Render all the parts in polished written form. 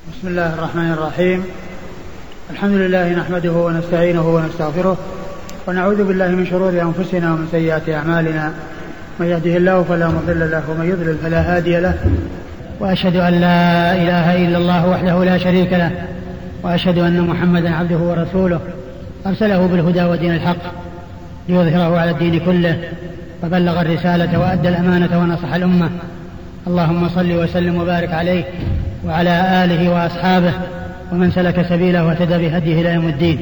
بسم الله الرحمن الرحيم. الحمد لله نحمده ونستعينه ونستغفره ونعوذ بالله من شرور أنفسنا ومن سيئات أعمالنا، من يهده الله فلا مضل له ومن يضلل فلا هادي له، وأشهد أن لا إله إلا الله وحده لا شريك له، وأشهد أن محمدا عبده ورسوله أرسله بالهدى ودين الحق ليظهره على الدين كله، فبلغ الرسالة وأدى الأمانة ونصح الأمة. اللهم صل وسلم وبارك عليه وعلى آله وأصحابه ومن سلك سبيله واهتدى بهديه إلى يوم الدين.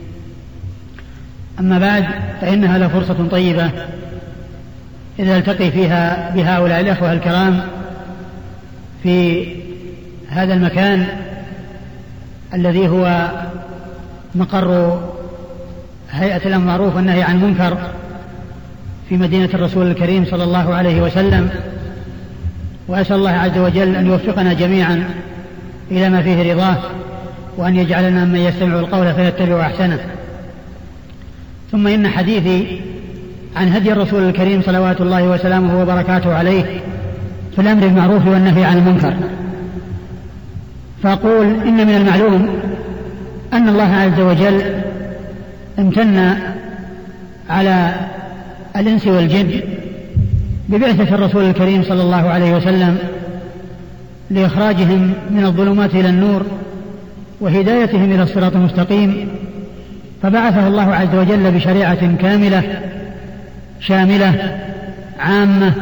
أما بعد، فإنها لفرصة طيبة إذا التقي فيها بهؤلاء الأخوة الكرام في هذا المكان الذي هو مقر هيئة الأمر بالمعروف والنهي عن المنكر في مدينة الرسول الكريم صلى الله عليه وسلم. وأسأل الله عز وجل أن يوفقنا جميعا إلى ما فيه رضاه، وأن يجعلنا من يستمع القول فيتبع أحسنه. ثم إن حديثي عن هدي الرسول الكريم صلوات الله وسلامه وبركاته عليه في الأمر بالمعروف والنهي عن المنكر. فأقول إن من المعلوم أن الله عز وجل امتن على الإنس والجن ببعثة الرسول الكريم صلى الله عليه وسلم لإخراجهم من الظلمات إلى النور وهدايتهم إلى الصراط المستقيم، فبعثه الله عز وجل بشريعة كاملة شاملة عامة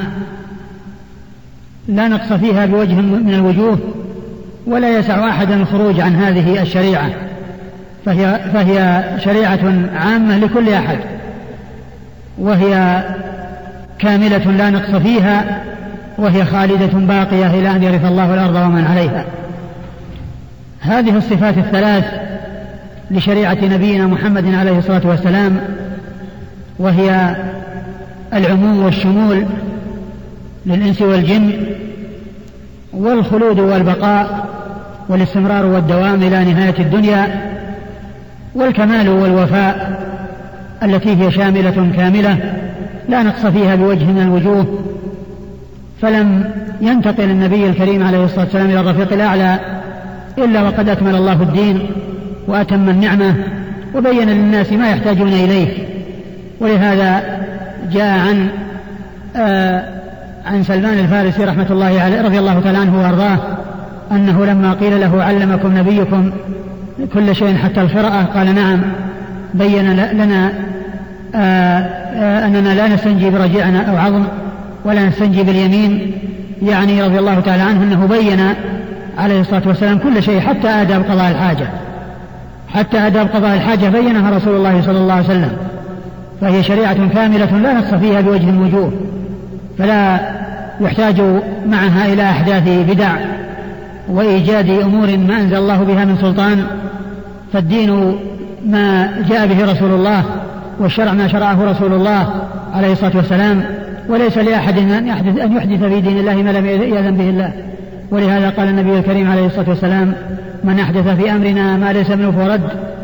لا نقص فيها بوجه من الوجوه، ولا يسع أحدا الخروج عن هذه الشريعة، فهي شريعة عامة لكل أحد، وهي كاملة لا نقص فيها، وهي خالدة باقية إلى أن يرث الله الأرض ومن عليها. هذه الصفات الثلاث لشريعة نبينا محمد عليه الصلاة والسلام، وهي العموم والشمول للإنس والجن، والخلود والبقاء والاستمرار والدوام إلى نهاية الدنيا، والكمال والوفاء التي هي شاملة كاملة لا نقص فيها بوجه من الوجوه. فلم ينتقل النبي الكريم عليه الصلاة والسلام إلى الرفيق الأعلى إلا وقد أكمل الله الدين وأتم النعمة وبين للناس ما يحتاجون إليه. ولهذا جاء عن سلمان الفارسي رحمة الله عليه رضي الله تعالى عنه وأرضاه أنه لما قيل له علمكم نبيكم كل شيء حتى القراءة قال نعم، بين لنا أننا لا نستنجي برجعنا أو عظم ولا نستنجي باليمين، يعني رضي الله تعالى عنه أنه بين عليه الصلاة والسلام كل شيء حتى آداب قضاء الحاجة، حتى آداب قضاء الحاجة بينها رسول الله صلى الله عليه وسلم. فهي شريعة كاملة لا نقص فيها بوجه من الوجوه، فلا يحتاج معها إلى أحداث بدع وإيجاد أمور ما أنزل الله بها من سلطان. فالدين ما جاء به رسول الله، والشرع ما شرعه رسول الله عليه الصلاة والسلام، وليس لأحد أن يحدث في دين الله ما لم يأذن به الله. ولهذا قال النبي الكريم عليه الصلاة والسلام من أحدث في أمرنا ما ليس منه فرد.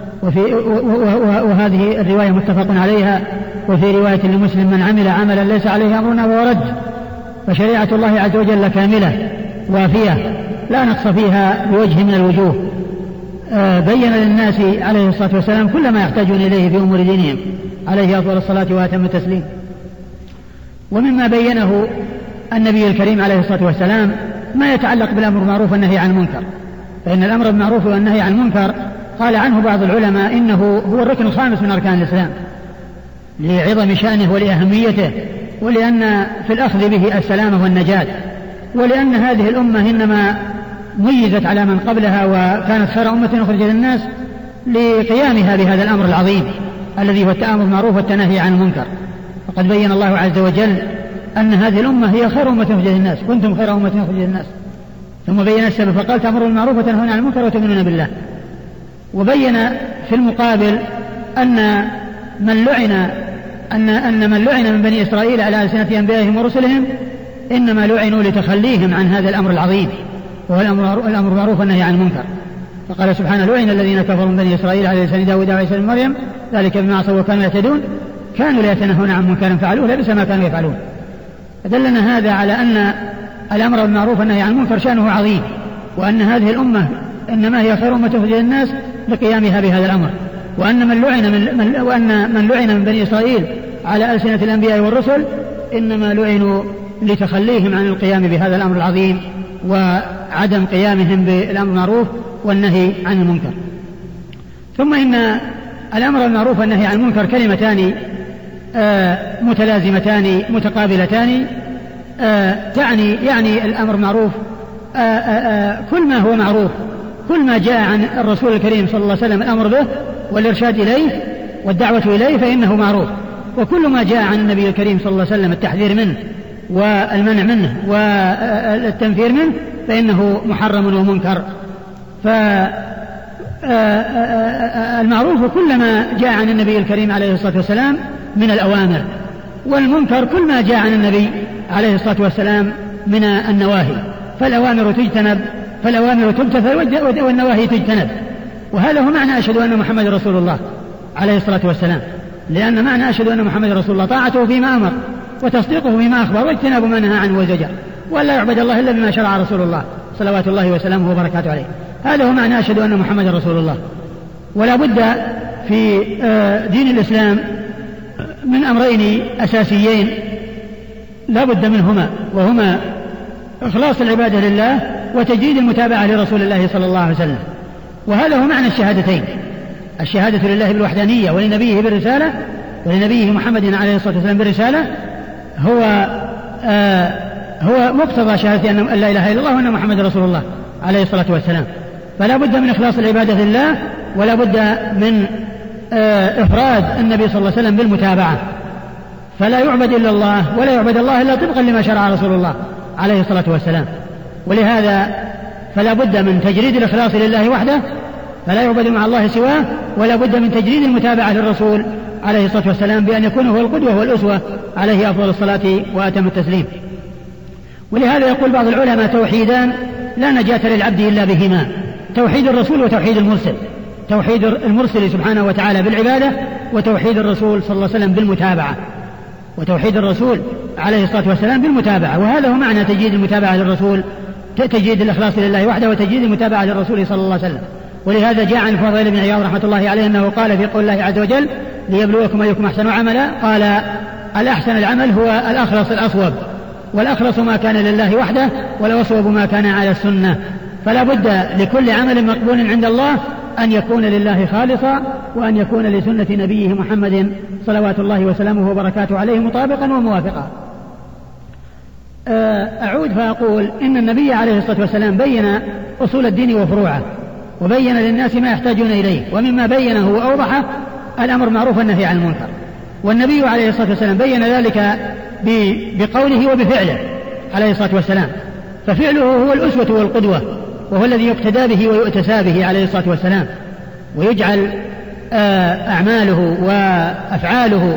وهذه الرواية متفق عليها. وفي رواية لمسلم من عمل عملا ليس عليه أمرنا فهو رد. فشريعة الله عز وجل كاملة وافية لا نقص فيها بوجه من الوجوه، بين للناس عليه الصلاة والسلام كل ما يحتاجون إليه في أمور دينهم عليه أفضل الصلاة وأتم التسليم. ومما بينه النبي الكريم عليه الصلاة والسلام ما يتعلق بالأمر بالمعروف والنهي عن المنكر. فإن الأمر بالمعروف والنهي عن المنكر قال عنه بعض العلماء إنه هو الركن الخامس من أركان الإسلام لعظم شأنه ولأهميته، ولأن في الأخذ به السلامة والنجاة، ولأن هذه الأمة إنما ميزت على من قبلها وكانت خير أمة أخرجت للناس لقيامها بهذا الأمر العظيم الذي هو التأمر بالمعروف والتنهي عن المنكر. فقد بين الله عز وجل أن هذه الأمة هي خير أمة أخرجت للناس، كنتم خير أمة أخرجت للناس. ثم بين السبب فقال تأمرون بالمعروف وتنهون عن المنكر وتؤمنون بالله. وبين في المقابل أن من لعن من بني إسرائيل على ألسنة أنبيائهم ورسلهم إنما لعنوا لتخليهم عن هذا الأمر العظيم وهو الأمر بالمعروف والنهي عن المنكر. فقال سبحانه لعن الذين كفروا من بني إسرائيل على لسان داود وعيسى بن مريم ذلك بما عصوا وكانوا يعتدون كانوا لا يتناهون عن منكر فعلوه لبئس ما كانوا يفعلون. فدلنا هذا على أن الأمر بالمعروف والنهي عن المنكر شأنه عظيم، وأن هذه الأمة إنما هي خير أمة أخرجت للناس لقيامها بهذا الأمر، وأن من لعن من بني إسرائيل على ألسنة الأنبياء والرسل إنما لعنوا لتخليهم عن القيام بهذا الأمر العظيم وعدم قيامهم بالأمر المعروف والنهي عن المنكر. ثم إن الأمر بالمعروف والنهي عن المنكر كلمتان متلازمتان متقابلتان، يعني الأمر بالمعروف كل ما هو معروف، كل ما جاء عن الرسول الكريم صلى الله عليه وسلم الأمر به والإرشاد إليه والدعوة إليه فإنه معروف، وكل ما جاء عن النبي الكريم صلى الله عليه وسلم التحذير منه والمنع منه والتنفير منه فإنه محرم ومنكر. فالمعروف كل ما جاء عن النبي الكريم عليه الصلاة والسلام من الأوامر، والمنكر كل ما جاء عن النبي عليه الصلاة والسلام من النواهي، فالأوامر تمتثل والنواهي تجتنب. وهذا هو معنى أشهد أن محمد رسول الله عليه الصلاة والسلام، لأن معنى أشهد أن محمد رسول الله طاعته فيما أمر وتصديقه فيما أخبر واجتناب ما نهى عنه وزجر، ولا يعبد الله إلا بما شرع رسول الله صلوات الله وسلامه وبركاته عليه. هذا هو معنى أشهد أن محمد رسول الله. ولا بد في دين الإسلام من أمرين أساسيين لا بد منهما، وهما إخلاص العبادة لله وتجديد المتابعة لرسول الله صلى الله عليه وسلم. وهذا هو معنى الشهادتين، الشهادة لله بالوحدانية ولنبيه بالرسالة ولنبيه محمد عليه الصلاة والسلام بالرسالة هو مقتضى شهادة أن لا إله إلا الله وأن محمد رسول الله عليه الصلاة والسلام. فلا بد من إخلاص العبادة لله، ولا بد من إفراد النبي صلى الله عليه وسلم بالمتابعة، فلا يعبد إلا الله ولا يعبد الله إلا طبقا لما شرع رسول الله عليه الصلاة والسلام. ولهذا فلا بد من تجريد الإخلاص لله وحده، فلا يعبد مع الله سواه، ولا بد من تجريد المتابعة للرسول عليه الصلاة والسلام بأن يكون هو القدوة والأسوة عليه أفضل الصلاة وأتم التسليم. ولهذا يقول بعض العلماء توحيدان لا نجاة للعبد إلا بهما، توحيد الرسول وتوحيد المرسل، توحيد المرسل سبحانه وتعالى بالعبادة، وتوحيد الرسول صلى الله عليه وسلم بالمتابعة، وتوحيد الرسول عليه الصلاة والسلام بالمتابعة. وهذا هو معنى تجديد المتابعة للرسول، تجديد الإخلاص لله وحده وتجديد المتابعة للرسول صلى الله عليه وسلم. ولهذا جاء عن فضيل بن عياض رحمة الله عليه أنه قال في قول الله عز وجل ليبلوكم أيكم أحسن عملا، قال الأحسن العمل هو الأخلص الأصوب، والأخلص ما كان لله وحده، والأصوب ما كان على السنة. فلا بد لكل عمل مقبول عند الله أن يكون لله خالصا، وأن يكون لسنة نبيه محمد صلوات الله وسلامه وبركاته عليه مطابقا وموافقا. أعود فأقول إن النبي عليه الصلاة والسلام بين أصول الدين وفروعه، وبين للناس ما يحتاجون إليه، ومما بينه وأوضحه الأمر معروف والنهي عن المنكر. والنبي عليه الصلاة والسلام بين ذلك بقوله وبفعله عليه الصلاة والسلام، ففعله هو الأسوة والقدوة، وهو الذي يقتدى به ويؤتسى به عليه الصلاة والسلام، ويجعل أعماله وأفعاله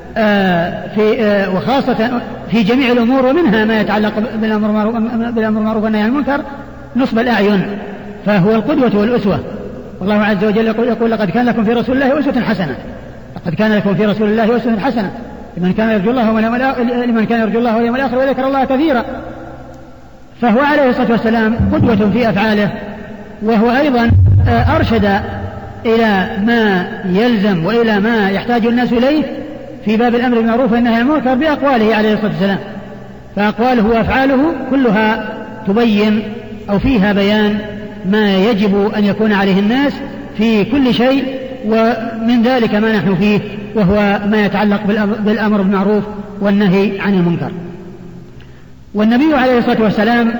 وخاصة في جميع الأمور، ومنها ما يتعلق بالأمر المعروف والنهي عن المنكر نصب الأعين، فهو القدوة والأسوة. والله عز وجل يقول لقد كان لكم في رسول الله أسوة حسنة، لقد كان لكم في رسول الله أسوة حسنة لمن كان يرجو الله واليوم الآخر وذكر الله كثيرا. فهو عليه الصلاة والسلام قدوة في أفعاله، وهو أيضا أرشد إلى ما يلزم وإلى ما يحتاج الناس إليه في باب الأمر بالمعروف والنهي عن المنكر بأقواله عليه الصلاة والسلام. فأقواله وأفعاله كلها تبين أو فيها بيان ما يجب أن يكون عليه الناس في كل شيء، ومن ذلك ما نحن فيه، وهو ما يتعلق بالأمر بالمعروف والنهي عن المنكر. والنبي عليه الصلاة والسلام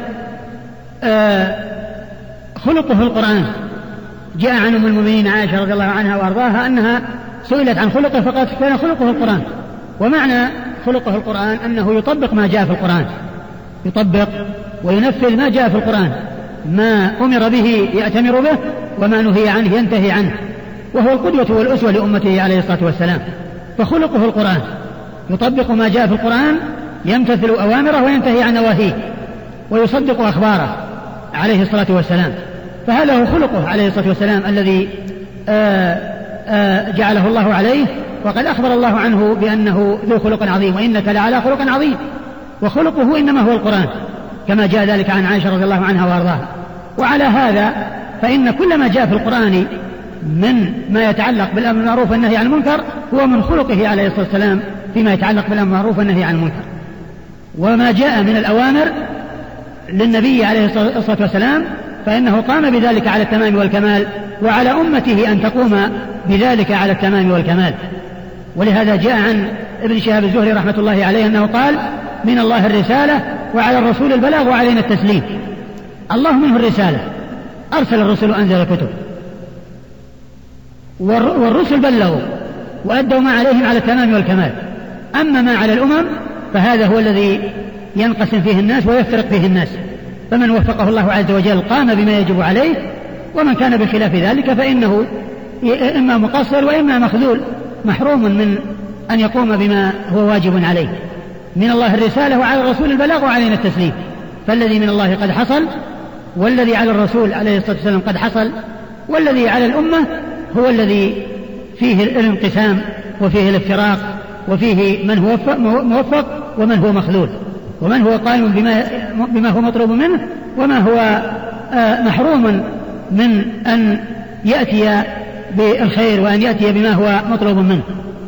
خلقه القرآن. جاء عن أم المؤمنين عائشة رضي الله عنها وأرضاها أنها سئلت عن خلقه فقالت كان خلقه القرآن. ومعنى خلقه القرآن أنه يطبق ما جاء في القرآن، يطبق وينفذ ما جاء في القرآن، ما أمر به يأتمر به، وما نهي عنه ينتهي عنه، وهو القدوة والأسوة لأمته عليه الصلاة والسلام. فخلقه القرآن، يطبق ما جاء في القرآن، يمتثل أوامره وينتهي عن نواهيه، ويصدق أخباره عليه الصلاة والسلام. فهذا هو خلقه عليه الصلاة والسلام الذي جعله الله عليه، وقد أخبر الله عنه بأنه ذو خلق عظيم، وإنك لعلى خلق عظيم. وخلقه إنما هو القرآن، كما جاء ذلك عن عائشة رضي الله عنها وأرضاها. وعلى هذا فإن كل ما جاء في القرآن من ما يتعلق بالأمر بالمعروف والنهي عن المنكر هو من خلقه عليه الصلاة والسلام فيما يتعلق بالأمر بالمعروف والنهي عن المنكر. وما جاء من الأوامر للنبي عليه الصلاة والسلام فإنه قام بذلك على التمام والكمال، وعلى أمته أن تقوم بذلك على التمام والكمال. ولهذا جاء عن ابن شهاب الزهري رحمة الله عليه أنه قال: من الله الرسالة وعلى الرسول البلاغ وعلينا التسليم. الله منه الرسالة، أرسل الرسل وأنزل الكتب، والرسل بلغوا وأدوا ما عليهم على التمام والكمال. أما ما على الأمم فهذا هو الذي ينقسم فيه الناس ويفترق فيه الناس، فمن وفقه الله عز وجل قام بما يجب عليه، ومن كان بخلاف ذلك فإنه إما مقصر وإما مخذول محروم من أن يقوم بما هو واجب عليه. من الله الرسالة وعلى الرسول البلاغ وعلينا التسليم، فالذي من الله قد حصل، والذي على الرسول عليه الصلاة والسلام قد حصل، والذي على الأمة هو الذي فيه الانقسام وفيه الافتراق وفيه من هو موفق ومن هو مخذول، ومن هو قائم بما هو مطلوب منه وما هو محروم من أن يأتي بالخير وأن يأتي بما هو مطلوب منه.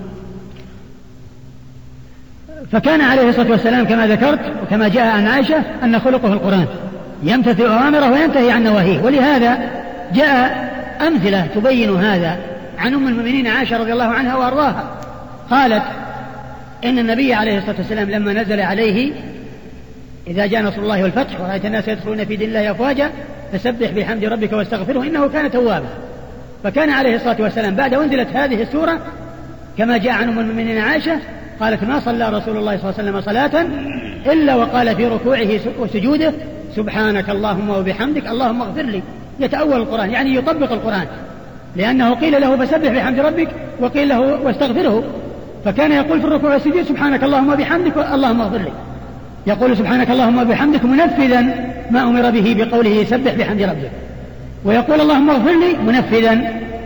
فكان عليه الصلاة والسلام كما ذكرت وكما جاء عن عائشة أن خلقه القرآن، يمتثل أوامره وينتهي عن نواهيه. ولهذا جاء أمثلة تبين هذا عن أم المؤمنين عائشة رضي الله عنها وأرضاها، قالت إن النبي عليه الصلاة والسلام لما نزل عليه: إذا جاء نصر الله والفتح ورأيت الناس يدخلون في دين الله أفواجا فسبح بحمد ربك واستغفره إنه كان توابا. فكان عليه الصلاة والسلام بعد أنزلت هذه السورة كما جاء عن أم المؤمنين عائشة قالت: ما صلى رسول الله صلى الله عليه وسلم صلاة إلا وقال في ركوعه وسجوده: سبحانك اللهم وبحمدك اللهم اغفر لي. يتأول القرآن، يعني يطبق القرآن، لأنه قيل له فسبح بحمد ربك وقيل له واستغفره، فكان يقول في الركوع والسجود: سبحانك اللهم وبحمدك اللهم اغفر لي. يقول سبحانك اللهم وبحمدك منفذا ما أمر به بقوله سبح بحمد ربك، ويقول اللهم اغفر لي منفذا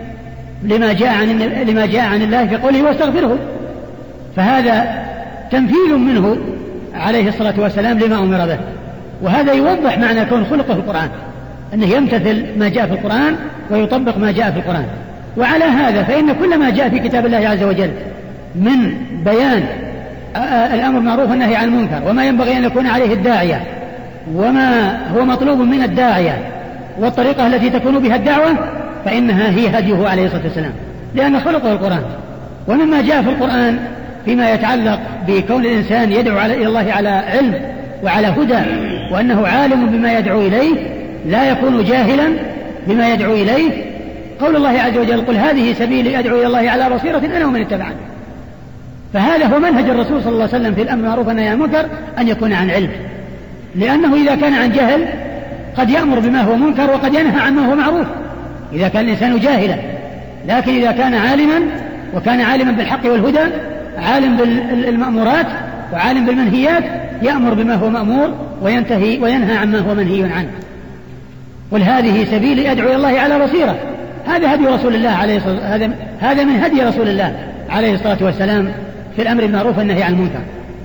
لما جاء عن الله في قوله واستغفره. فهذا تنفيذ منه عليه الصلاة والسلام لما أمر به. وهذا يوضح معنى كون خلقه القرآن، أنه يمتثل ما جاء في القرآن ويطبق ما جاء في القرآن. وعلى هذا فإن كل ما جاء في كتاب الله عز وجل من بيان الأمر بالمعروف والنهي عن المنكر وما ينبغي أن يكون عليه الداعية وما هو مطلوب من الداعية والطريقة التي تكون بها الدعوة فإنها هي هديه عليه الصلاة والسلام، لأن خلقه القرآن. ومما جاء في القرآن فيما يتعلق بكون الإنسان يدعو إلى الله على علم وعلى هدى، وأنه عالم بما يدعو إليه لا يكون جاهلا بما يدعو إليه. قول الله عز وجل: قل هذه سبيلي أدعو إلى الله على بصيرة أنا ومن اتبعني. فهذا هو منهج الرسول صلى الله عليه وسلم في الأمر بالمعروف والنهي عن المنكر، أن يكون عن علم، لأنه إذا كان عن جهل قد يأمر بما هو منكر وقد ينهى عما هو معروف إذا كان الإنسان جاهلا. لكن إذا كان عالما وكان عالما بالحق والهدى، عالم بالمأمورات وعالم بالمنهيات، يأمر بما هو مأمور وينهى عما هو منهي عنه. قل هذه سبيلي أدعو إلى الله على بصيرة. هذا هدي رسول الله عليه الصلاة، هذا من هدي رسول الله عليه الصلاة والسلام في الأمر بالمعروف والنهي عن المنكر،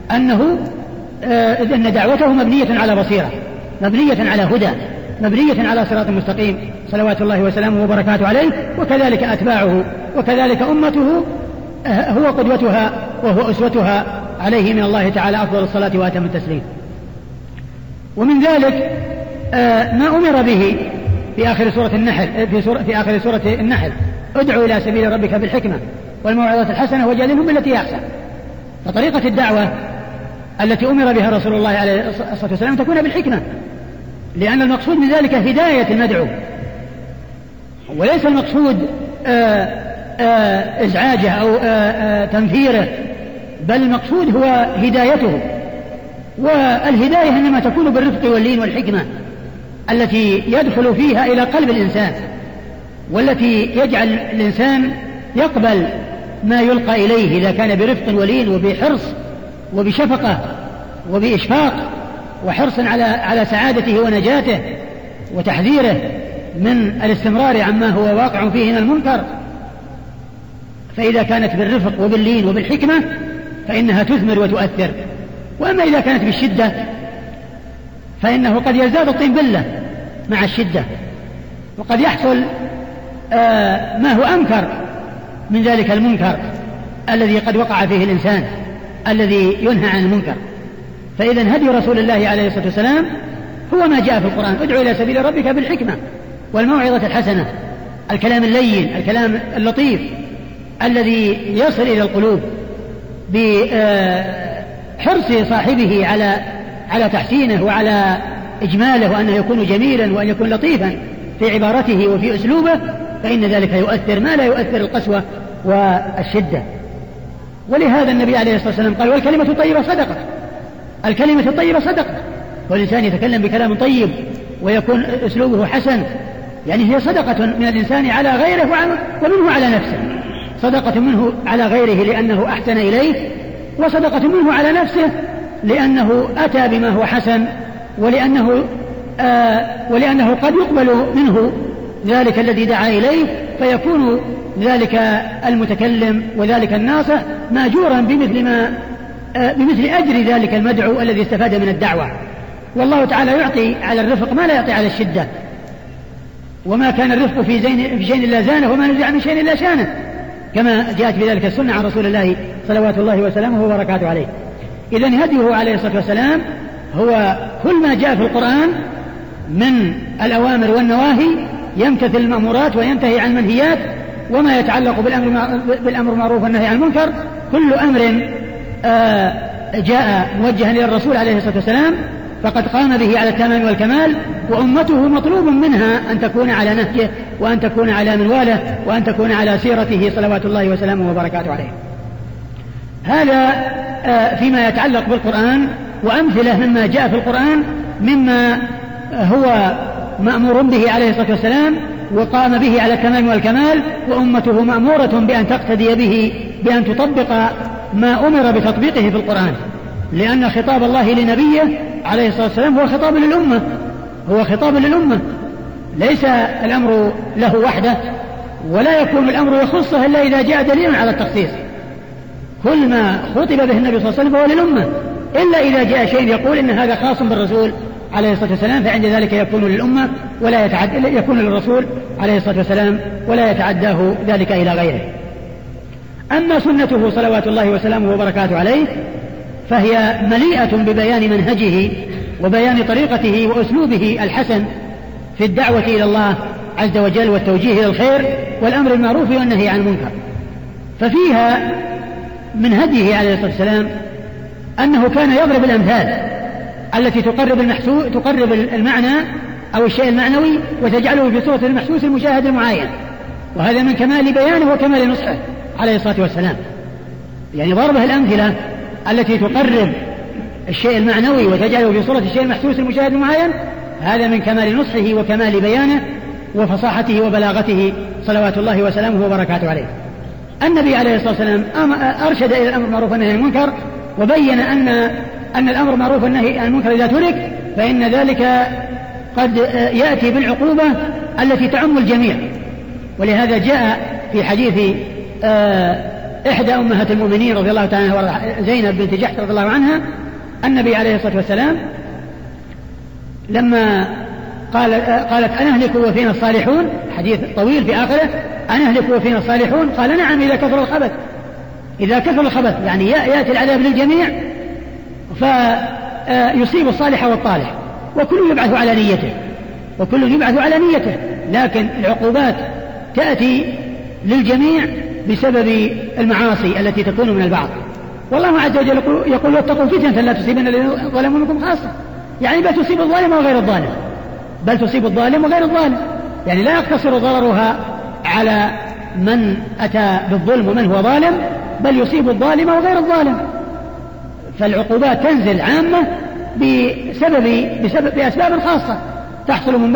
أن دعوته مبنية على بصيرة، مبنية على هدى، مبنية على صراط مستقيم صلوات الله وسلامه وبركاته عليه، وكذلك أتباعه وكذلك أمته هو قدوتها وهو أسوتها عليه من الله تعالى أفضل الصلاة وأتم التسليم. ومن ذلك ما أمر به في آخر سورة النحل ادعو إلى سبيل ربك بالحكمة والموعظة الحسنة وجادلهم بالتي هي أحسن. فطريقة الدعوة التي أمر بها رسول الله عليه الصلاة والسلام تكون بالحكمة، لأن المقصود من ذلك هداية المدعو، وليس المقصود إزعاجه أو تنفيره، بل المقصود هو هدايته. والهداية إنما تكون بالرفق واللين والحكمة التي يدخل فيها إلى قلب الإنسان، والتي يجعل الإنسان يقبل ما يلقى إليه إذا كان برفق ولين وبحرص وبشفقة وبإشفاق وحرص على سعادته ونجاته وتحذيره من الاستمرار عما هو واقع فيه من المنكر. فإذا كانت بالرفق وباللين وبالحكمة فإنها تثمر وتؤثر. وأما إذا كانت بالشدة فإنه قد يزداد الطين بلة مع الشدة، وقد يحصل ما هو أنكر من ذلك المنكر الذي قد وقع فيه الإنسان الذي ينهى عن المنكر. فإذا هدي رسول الله عليه الصلاة والسلام هو ما جاء في القرآن: ادعو إلى سبيل ربك بالحكمة والموعظة الحسنة، الكلام اللين، الكلام اللطيف الذي يصل إلى القلوب بحرص صاحبه على تحسينه وعلى إجماله، وأنه يكون جميلا وأن يكون لطيفا في عبارته وفي أسلوبه، فإن ذلك يؤثر ما لا يؤثر القسوة والشدة. ولهذا النبي عليه الصلاة والسلام قال: والكلمة الطيبة صدقة. الكلمة الطيبة صدقة، والإنسان يتكلم بكلام طيب ويكون أسلوبه حسن، يعني هي صدقة من الإنسان على غيره ومنه على نفسه. صدقة منه على غيره لأنه أحسن إليه، وصدقة منه على نفسه لأنه أتى بما هو حسن، ولأنه قد يقبل منه ذلك الذي دعا إليه، فيكون ذلك المتكلم وذلك الناصح ماجورا بمثل أجر ذلك المدعو الذي استفاد من الدعوة. والله تعالى يعطي على الرفق ما لا يعطي على الشدة، وما كان الرفق في شيء إلا زانه، وما نزع من شيء إلا شانه، كما جاءت بذلك السنة عن رسول الله صلوات الله وسلامه وبركاته عليه. إذن هديه عليه الصلاة والسلام هو كل ما جاء في القرآن من الأوامر والنواهي، يمتثل المأمورات وينتهي عن المنهيات، وما يتعلق بالأمر معروف والنهي عن المنكر. كل أمر جاء موجها إلى الرسول عليه الصلاة والسلام فقد قام به على التمام والكمال، وأمته مطلوب منها أن تكون على نهجه، وأن تكون على منواله، وأن تكون على سيرته صلوات الله وسلامه وبركاته عليه. هذا فيما يتعلق بالقرآن، وأمثلة مما جاء في القرآن مما هو مأمور به عليه الصلاة والسلام وقام به على التمام والكمال، وأمته مأمورة بأن تقتدي به، بأن تطبق ما أمر بتطبيقه في القرآن، لأن خطاب الله لنبيه عليه الصلاة والسلام هو خطاب للأمة، هو خطاب للأمة، ليس الأمر له وحده، ولا يكون الأمر يخصه إلا إذا جاء دليل على التخصيص. كل ما خطب به النبي صلى الله عليه وسلم فهو للأمة، إلا إذا جاء شيء يقول إن هذا خاص بالرسول عليه الصلاة والسلام، فعند ذلك يكون للأمة ولا يكون للرسول عليه الصلاة والسلام ولا يتعداه ذلك إلى غيره. أما سنته صلوات الله وسلامه وبركاته عليه فهي مليئة ببيان منهجه وبيان طريقته وأسلوبه الحسن في الدعوة إلى الله عز وجل، والتوجيه إلى الخير والأمر المعروف والنهي عن المنكر. ففيها من هديه عليه الصلاة والسلام أنه كان يضرب الأمثال التي تقرب المعنى أو الشيء المعنوي وتجعله في صورة المحسوس المشاهد المعاين، وهذا من كمال بيانه وكمال نصحه عليه الصلاة والسلام. يعني ضربه الأمثلة التي تقرب الشيء المعنوي وتجعله في صورة الشيء المحسوس المشاهد المعاين، هذا من كمال نصحه وكمال بيانه وفصاحته وبلاغته صلوات الله وسلامه وبركاته عليه. النبي عليه الصلاة والسلام أرشد إلى الأمر معروف والنهي عن المنكر، وبين أن الأمر معروف والنهي عن المنكر إذا ترك فإن ذلك قد يأتي بالعقوبة التي تعم الجميع. ولهذا جاء في حديث إحدى أمهات المؤمنين رضي الله تعالى عنها زينب بنت جحش رضي الله عنها، النبي عليه الصلاة والسلام لما قالت أنهلك وفينا الصالحون، حديث طويل في آخره، أنهلك وفينا الصالحون؟ قال نعم إذا كثر الخبث. إذا كثر الخبث يعني يأتي العذاب للجميع فيصيب الصالح والطالح، وكل يبعث على نيته، وكل يبعث على نيته، لكن العقوبات تأتي للجميع بسبب المعاصي التي تكون من البعض. والله عز وجل يقول واتقوا فتنة لا تصيبن الذين ظلموا منكم خاصة، يعني بل تصيب الظالم وغير الظالم، بل تصيب الظالم وغير الظالم، يعني لا يقتصر ضررها على من أتى بالظلم ومن هو ظالم، بل يصيب الظالم وغير الظالم. فالعقوبات تنزل عامة بأسباب خاصة تحصل من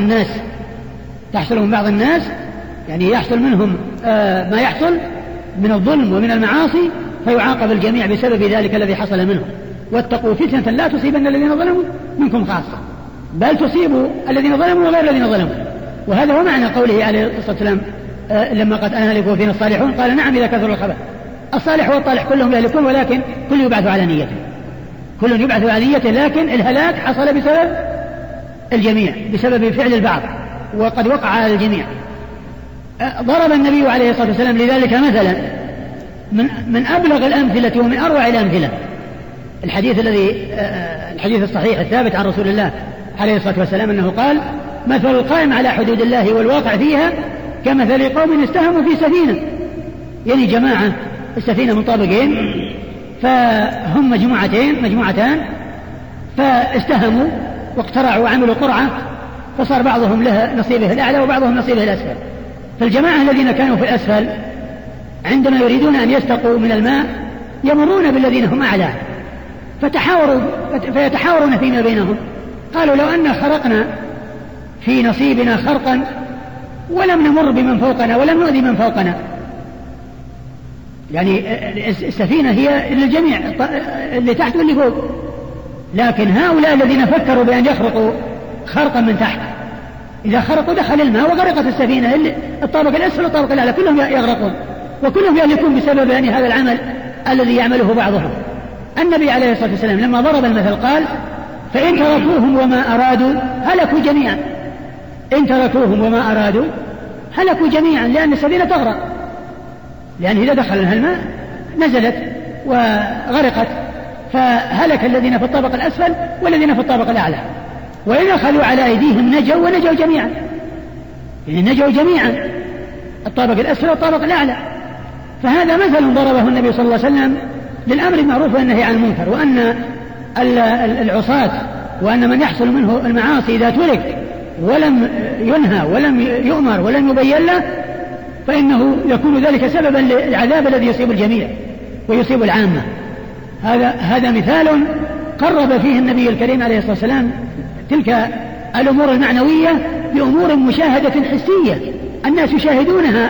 بعض الناس، يعني يحصل منهم ما يحصل من الظلم ومن المعاصي، فيعاقب الجميع بسبب ذلك الذي حصل منهم. واتقوا فتنة لا تصيبن الذين ظلموا منكم خاصة، بل تصيب الذين ظلموا وغير الذين ظلموا. وهذا هو معنى قوله عليه الصلاة والسلام لما قد أهلك وفينا الصالحون، قال نعم إذا كثر الخبث. الصالح والطالح كلهم يهلكون، ولكن كل يبعث على نيته، كل يبعث على نيته، لكن الهلاك حصل بسبب الجميع بسبب فعل البعض، وقد وقع على الجميع. ضرب النبي عليه الصلاة والسلام لذلك مثلا من أبلغ الأمثلة ومن أروع الأمثلة الحديث الصحيح الثابت عن رسول الله عليه الصلاة والسلام أنه قال: مثل القائم على حدود الله والواقع فيها كمثل قوم استهموا في سفينة، يعني جماعة، السفينة من طابقين، فهم مجموعتان، فاستهموا واقترعوا وعملوا قرعة، فصار بعضهم له نصيبه الأعلى وبعضهم نصيبه الأسفل. فالجماعة الذين كانوا في الأسفل عندما يريدون أن يستقوا من الماء يمرون بالذين هم أعلى، فيتحاورون فيما بينهم، قالوا: لو أن خرقنا في نصيبنا خرقا ولم نمر بمن فوقنا ولم نؤذي من فوقنا. يعني السفينة هي للجميع، اللي تحت واللي فوق، لكن هؤلاء الذين فكروا بأن يخرقوا خرقا من تحت، إذا خرقوا دخل الماء وغرقت السفينة، الطابق الأسفل والطابق الأعلى كلهم يغرقون وكلهم يهلكون بسبب يعني هذا العمل الذي يعمله بعضهم. النبي عليه الصلاة والسلام لما ضرب المثل قال: فإن تركوهم وما أرادوا هلكوا جميعا. إن تركوهم وما أرادوا هلكوا جميعا، لأن السفينة تغرق، لأن إذا دخل لها الماء نزلت وغرقت، فهلك الذين في الطابق الأسفل والذين في الطابق الأعلى. وإن أخذوا على أيديهم نجوا ونجوا جميعا، يعني نجوا جميعا، الطابق الأسفل والطابق الأعلى. فهذا مثل ضربه النبي صلى الله عليه وسلم للأمر بالمعروف والنهي عن المنكر، وأن العصاة وأن من يحصل منه المعاصي إذا ترك ولم ينهى ولم يؤمر ولم يبين له فإنه يكون ذلك سببا للعذاب الذي يصيب الجميع ويصيب العامة. هذا مثال قرب فيه النبي الكريم عليه الصلاة والسلام تلك الأمور المعنوية بأمور مشاهدة حسية الناس يشاهدونها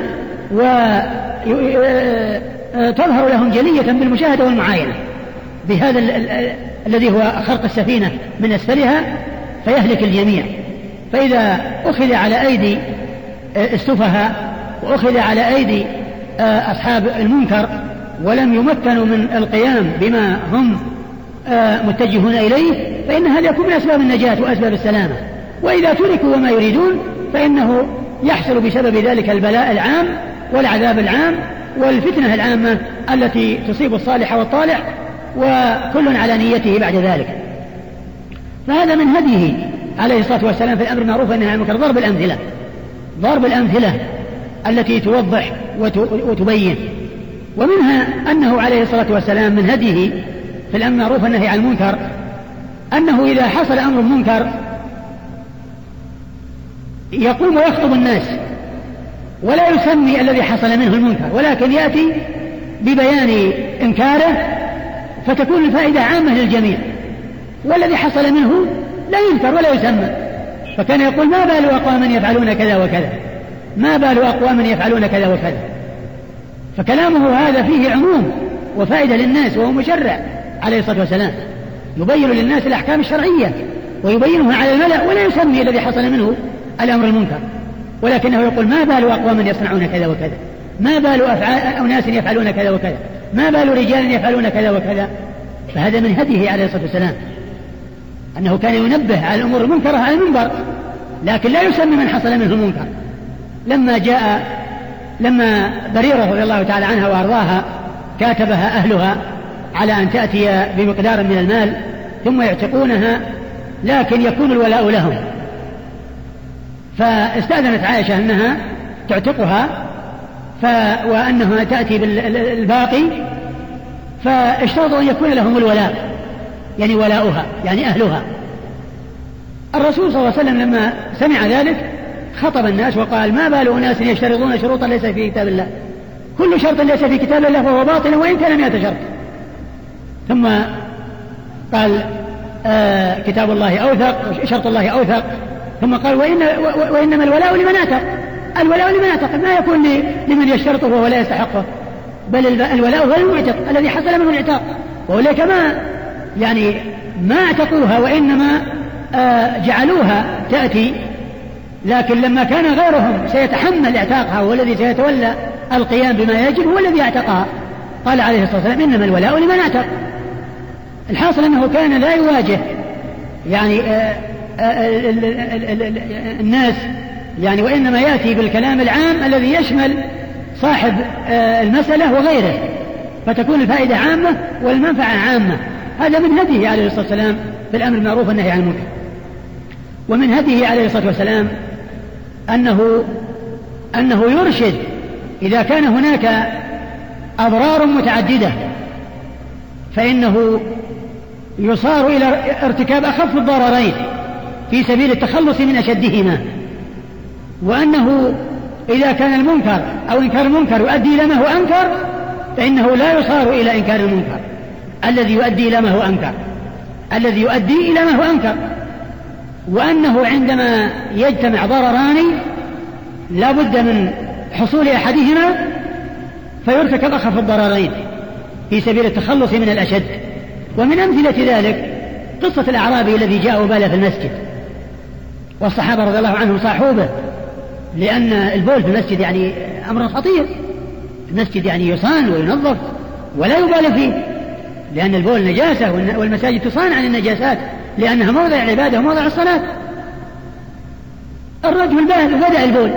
وتظهر لهم جلية بالمشاهدة والمعاينة، بهذا الذي هو خرق السفينة من أسفلها فيهلك الجميع. فإذا أخذ على أيدي السفهاء وأخذ على أيدي أصحاب المنكر ولم يمكنوا من القيام بما هم متجهون إليه فإن هذا يكون من أسباب النجاة وأسباب السلامة. وإذا تركوا وما يريدون فإنه يحصل بسبب ذلك البلاء العام والعذاب العام والفتنة العامة التي تصيب الصالح والطالح، وكل على نيته بعد ذلك. فهذا من هديه عليه الصلاة والسلام في الأمر بالمعروف والنهي عن المنكر ضرب الأمثلة التي توضح وتبين. ومنها أنه عليه الصلاة والسلام من هديه في الأمر بالمعروف والنهي عن المنكر أنه إذا حصل أمر منكر يقوم ويخطب الناس ولا يسمي الذي حصل منه المنكر، ولكن يأتي ببيان إنكاره فتكون الفائدة عامة للجميع، والذي حصل منه لا يذكر ولا يسمى. فكان يقول: ما بال أقوام يفعلون كذا وكذا، ما بال أقوام يفعلون كذا وكذا. فكلامه هذا فيه عموم وفائدة للناس، وهو مشرع عليه الصلاة والسلام يبين للناس الأحكام الشرعية ويبينها على الملأ، ولا يسمي الذي حصل منه الأمر المنكر، ولكنه يقول: ما بال أقوام يصنعون كذا وكذا، ما بال أناس يفعلون كذا وكذا، ما بال رجال يفعلون كذا وكذا. فهذا من هديه عليه الصلاة والسلام أنه كان ينبه على الأمور المنكرة على المنبر، لكن لا يسمي من حصل منه المنكر. لما بريرة رضي الله تعالى عنها وأرضاها كاتبها أهلها على أن تأتي بمقدار من المال ثم يعتقونها، لكن يكون الولاء لهم، فاستأذنت عائشة أنها تعتقها وأنها تأتي بالباقي، فاشترطوا أن يكون لهم الولاء، يعني ولاؤها يعني أهلها. الرسول صلى الله عليه وسلم لما سمع ذلك خطب الناس وقال: ما بال أناس يشترطون شروطا ليس في كتاب الله، كل شرط ليس في كتاب الله فهو باطل وإن كان 100 شرط. ثم قال: كتاب الله أوثق، شرط الله أوثق. ثم قال: وإنما الولاء لمن أعتق، الولاء لمن أعتق، ما يكون لمن يشترطه وهو لا يستحقه، بل الولاء هو المعتق الذي حصل منه العتاق، وأولئك ما اعتقوها وإنما جعلوها تأتي، لكن لما كان غيرهم سيتحمل اعتاقها والذي سيتولى القيام بما يجب هو الذي اعتقها، قال عليه الصلاة والسلام: إنما الولاء لمن اعتق. الحاصل أنه كان لا يواجه الناس يعني، وإنما يأتي بالكلام العام الذي يشمل صاحب المسألة وغيره، فتكون الفائدة عامة والمنفعة عامة. هذا من هديه عليه الصلاة والسلام بالأمر بالمعروف والنهي عن المنكر. ومن هديه عليه الصلاة والسلام أنه يرشد إذا كان هناك أضرار متعددة فإنه يصار إلى ارتكاب أخف الضررين في سبيل التخلص من أشدهما، وأنه إذا كان المنكر أو إنكار المنكر يؤدي إلى ما هو أنكر فإنه لا يصار إلى إنكار المنكر الذي يؤدي إلى ما هو أنكر، وأنه عندما يجتمع ضرران لا بد من حصول أحدهما فيرتكب أخف الضررين في سبيل التخلص من الأشد. ومن أمثلة ذلك قصة الأعرابي الذي جاء وبال في المسجد، والصحابة رضي الله عنهم صاحوا به، لأن البول في المسجد يعني أمر خطير. المسجد يعني يصان وينظف ولا يبال فيه، لأن البول نجاسة، والمساجد تصان عن النجاسات لأنها موضع العبادة وموضع الصلاة. الرجل بدأ البول،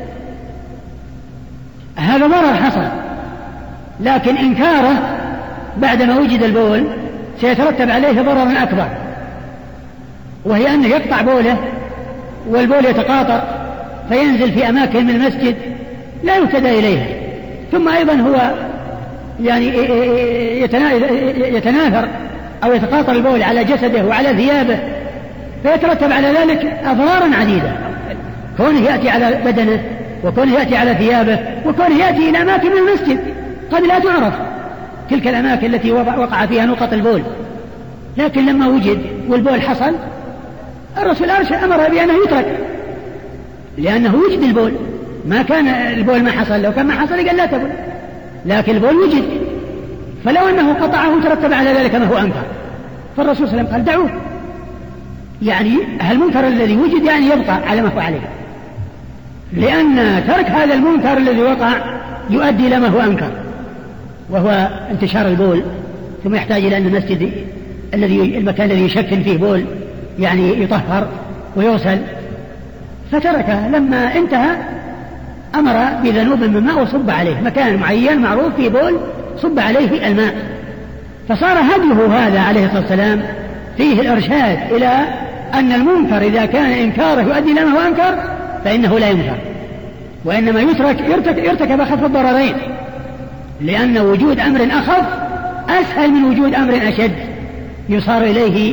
هذا ضرر حصل، لكن إنكاره بعدما وجد البول سيترتب عليه ضرر أكبر، وهي أنه يقطع بوله والبول يتقاطر فينزل في أماكن من المسجد لا يهتدى إليها. ثم أيضا هو يعني يتناثر أو يتقاطر البول على جسده وعلى ثيابه، فيترتب على ذلك أضرارا عديدة، كونه يأتي على بدنه، وكونه يأتي على ثيابه، وكونه يأتي إلى أماكن من المسجد قد لا تعرف تلك الأماكن التي وقع فيها نقط البول. لكن لما وجد والبول حصل، الرسول أمر بأنه يترك، لأنه وجد البول. ما كان البول ما حصل، لو كان ما حصل قال لا تبول، لكن البول وجد، فلو أنه قطعه ترتب على ذلك ما هو أنكر. فالرسول صلى الله عليه وسلم قال دعوه، يعني المنكر الذي وجد يعني يبقى على ما هو عليه، لأن ترك هذا المنكر الذي وقع يؤدي إلى ما هو أنكر، وهو انتشار البول، ثم يحتاج إلى أن المسجد المكان الذي يشكل فيه بول يعني يطهر ويغسل، فتركه. لما انتهى أمر بذنوب من ماء وصب عليه، مكان معين معروف فيه بول صب عليه الماء. فصار هديه هذا عليه الصلاة والسلام فيه الإرشاد إلى أن المنكر إذا كان إنكاره يؤدي إلى ما هو أنكر فإنه لا ينكر، وإنما يرتكب أخف الضررين، لأن وجود أمر أخف أسهل من وجود أمر أشد يصار إليه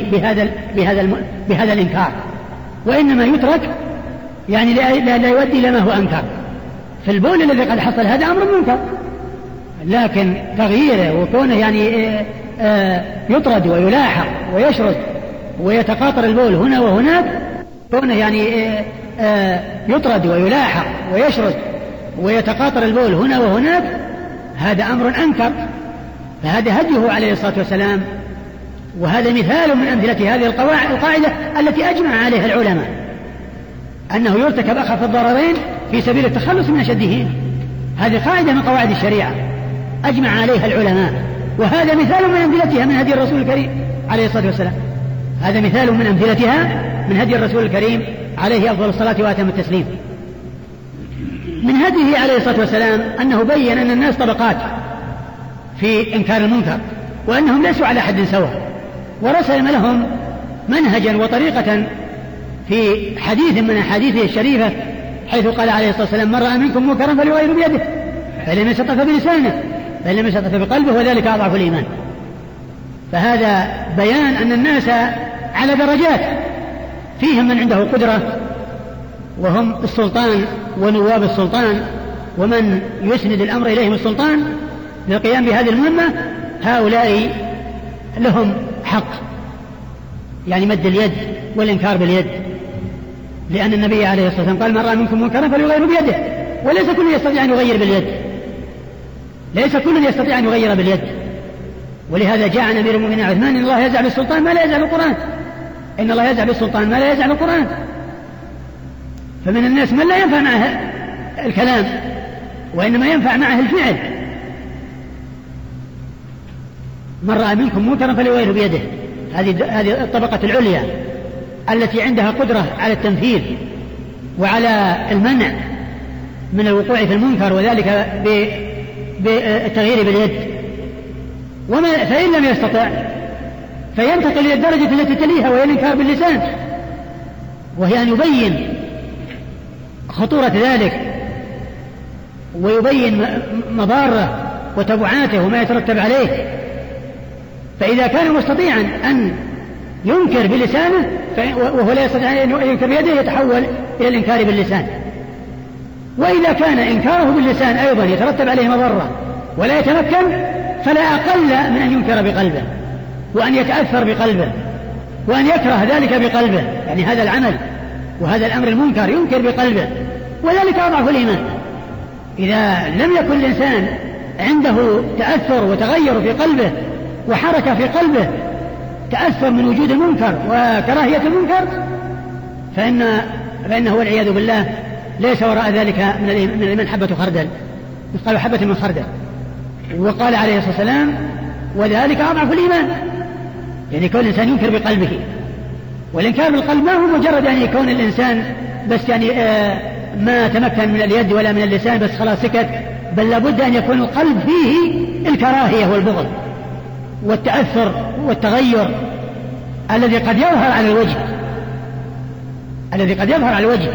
بهذا الإنكار، وإنما يترك يعني لا يؤدي إلى ما هو أنكر. في البول الذي قد حصل هذا أمر منكر، لكن تغييره وكونه يعني يطرد ويلاحق ويشرد ويتقاطر البول هنا وهناك، كونه يعني يطرد ويلاحق ويشرد ويتقاطر البول هنا وهناك، هذا أمر أنكر. فهذا هديه عليه الصلاة والسلام، وهذا مثال من أمثلة هذه القاعدة التي أجمع عليها العلماء، أنه يرتكب أخف الضررين في سبيل التخلص من أشده. هذه قاعدة من قواعد الشريعة أجمع عليها العلماء، وهذا مثال من أمثلتها من هدي الرسول الكريم عليه الصلاة والسلام. هذا مثال من أمثلتها من هدي الرسول الكريم عليه أفضل الصلاة وأتم التسليم. من هديه عليه الصلاة والسلام أنه بين أن الناس طبقات في إنكار المنكر، وأنهم ليسوا على حد سواء، ورسم لهم منهجا وطريقة في حديث من أحاديثه الشريفة، حيث قال عليه الصلاة والسلام: من رأى منكم منكرا فليغيره بيده، فلم يستطع فبلسانه، فلم يستطع بقلبه، وذلك أضعف الإيمان. فهذا بيان أن الناس على درجات، فيهم من عنده قدرة وهم السلطان ونواب السلطان، ومن يسند الأمر إليهم السلطان للقيام بهذه المهمة، هؤلاء لهم حق يعني مد اليد والإنكار باليد، لأن النبي عليه الصلاة والسلام قال: من رأى منكم منكرا فليغيره بيده. وليس كل يستطيع أن يغير باليد، ليس كل يستطيع أن يغير باليد. ولهذا جاء عن أمير المؤمنين عثمان: إن الله يزع بالسلطان ما لا يزع بالقرآن، إن الله يزع بالسلطان ما لا يزع بالقرآن. فمن الناس من لا ينفع معه الكلام، وإنما ينفع معه الفعل. من رأى منكم منكرا فليغيره بيده، هذه الطبقة العليا التي عندها قدرة على التنفيذ وعلى المنع من الوقوع في المنكر، وذلك بالتغيير باليد. فإن لم يستطع فينتقل إلى الدرجة التي تليها، وهي الإنكار باللسان، وهي أن يبين خطورة ذلك ويبين مضاره وتبعاته وما يترتب عليه. فإذا كان مستطيعا أن ينكر بلسانه وهو لا يستطيع أن ينكر بيده، يتحول إلى الإنكار باللسان. وإذا كان إنكاره باللسان أيضا يترتب عليه مضرة ولا يتمكن، فلا أقل من أن ينكر بقلبه، وأن يتأثر بقلبه، وأن يكره ذلك بقلبه، يعني هذا العمل وهذا الأمر المنكر ينكر بقلبه، وذلك أضعف الإيمان. إذا لم يكن الإنسان عنده تأثر وتغير في قلبه وحركة في قلبه، تأثر من وجود المنكر وكراهية المنكر، فإنه والعياذ بالله ليس وراء ذلك من الإيمان حبة خردل، مثقال حبة من خردل. وقال عليه الصلاة والسلام: وذلك أضعف الإيمان، يعني كون الإنسان ينكر بقلبه. والإنكار بالقلب ما هو مجرد يعني يكون الإنسان بس يعني ما تمكن من اليد ولا من اللسان بس خلاص سكت، بل لابد أن يكون القلب فيه الكراهية والبغض والتأثر والتغير الذي قد يظهر على الوجه،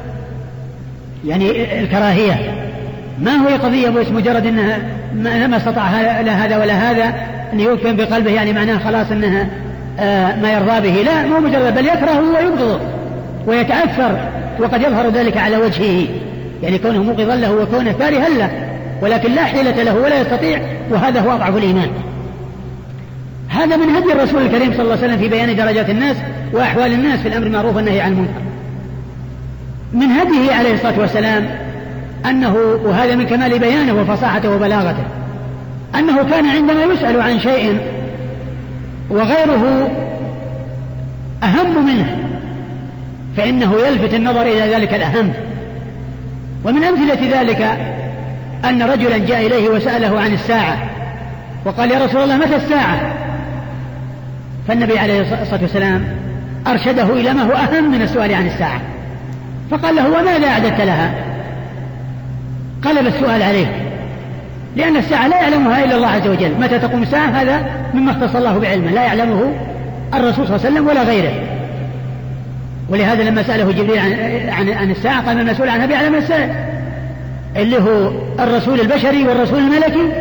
يعني الكراهية ما هو قضية بس مجرد أنها ما استطاع لا هذا ولا هذا أن يكون بقلبه، يعني معناه خلاص أنها ما يرضى به، لا، ما هو مجرد، بل يكرهه ويبغضه ويتأثر، وقد يظهر ذلك على وجهه، يعني كونه مبغضا له وكونه كارها له، ولكن لا حيلة له ولا يستطيع، وهذا هو أضعف الإيمان. هذا من هدي الرسول الكريم صلى الله عليه وسلم في بيان درجات الناس وأحوال الناس في الأمر المعروف والنهي عن المنكر. من هديه عليه الصلاة والسلام أنه، وهذا من كمال بيانه وفصاحته وبلاغته، أنه كان عندما يسأل عن شيء وغيره أهم منه فإنه يلفت النظر إلى ذلك الأهم. ومن أمثلة ذلك أن رجلا جاء إليه وسأله عن الساعة، وقال: يا رسول الله، متى الساعة؟ فالنبي عليه الصلاة والسلام أرشده إلى ما هو أهم من السؤال عن الساعة، فقال له: وماذا أعددت لها؟ قلب السؤال عليه، لأن الساعة لا يعلمها إلا الله عز وجل. متى تقوم الساعة هذا مما اختص الله بعلمه، لا يعلمه الرسول صلى الله عليه وسلم ولا غيره. ولهذا لما سأله جبريل عن الساعة قال: المسؤول عنها بأعلم السائل، اللي هو الرسول البشري والرسول الملكي،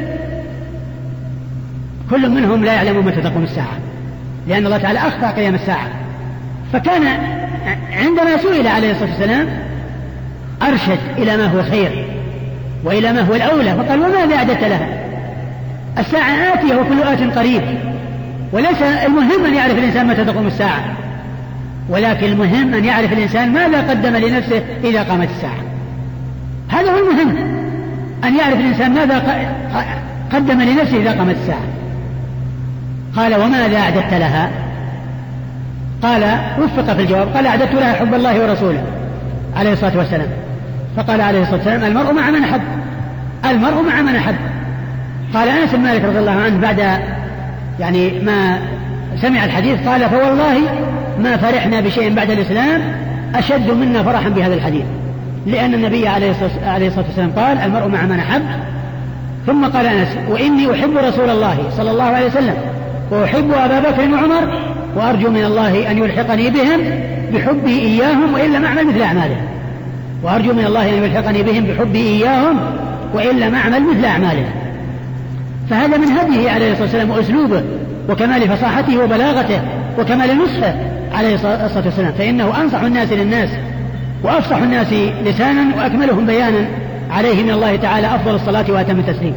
كل منهم لا يعلم متى تقوم الساعة، لأن الله تعالى أخفى قيام الساعة. فكان عندما سئل عليه الصلاة والسلام أرشد إلى ما هو خير وإلى ما هو الأولى، فقال: وماذا أعددت لها؟ الساعة آتية وكل آت قريب، وليس المهم أن يعرف الإنسان متى تقوم الساعة، ولكن المهم أن يعرف الإنسان ماذا قدم لنفسه إذا قامت الساعة. هذا هو المهم، أن يعرف الإنسان ماذا قدم لنفسه إذا قامت الساعة. قال: وماذا أعددت لها؟ قال: وفق في الجواب، قال: أعددت لها حب الله ورسوله عليه الصلاة والسلام. فقال عليه الصلاة والسلام: المرء مع من أحب، المرء مع من أحب. قال أنس بن مالك رضي الله عنه بعد يعني ما سمع الحديث قال: فوالله ما فرحنا بشيء بعد الإسلام أشد منا فرحا بهذا الحديث، لأن النبي عليه الصلاة والسلام قال: المرء مع من أحب. ثم قال أنس: وإني أحب رسول الله صلى الله عليه وسلم، وأحب أبا بكر وعمر، وأرجو من الله أن يلحقني بهم بحبه إياهم وإلا ما أعمل مثل أعمالهم. وأرجو من الله أن يلحقني بهم بحبه إياهم وإلا ما أعمل مثل أعمالهم. فهذا من هديه عليه الصلاة والسلام وأسلوبه وكمال فصاحته وبلاغته وكمال نصحه عليه الصلاة والسلام، فإنه أنصح الناس للناس وأفصح الناس لسانا وأكملهم بيانا، عليه من الله تعالى أفضل الصلاة وأتم التسليم.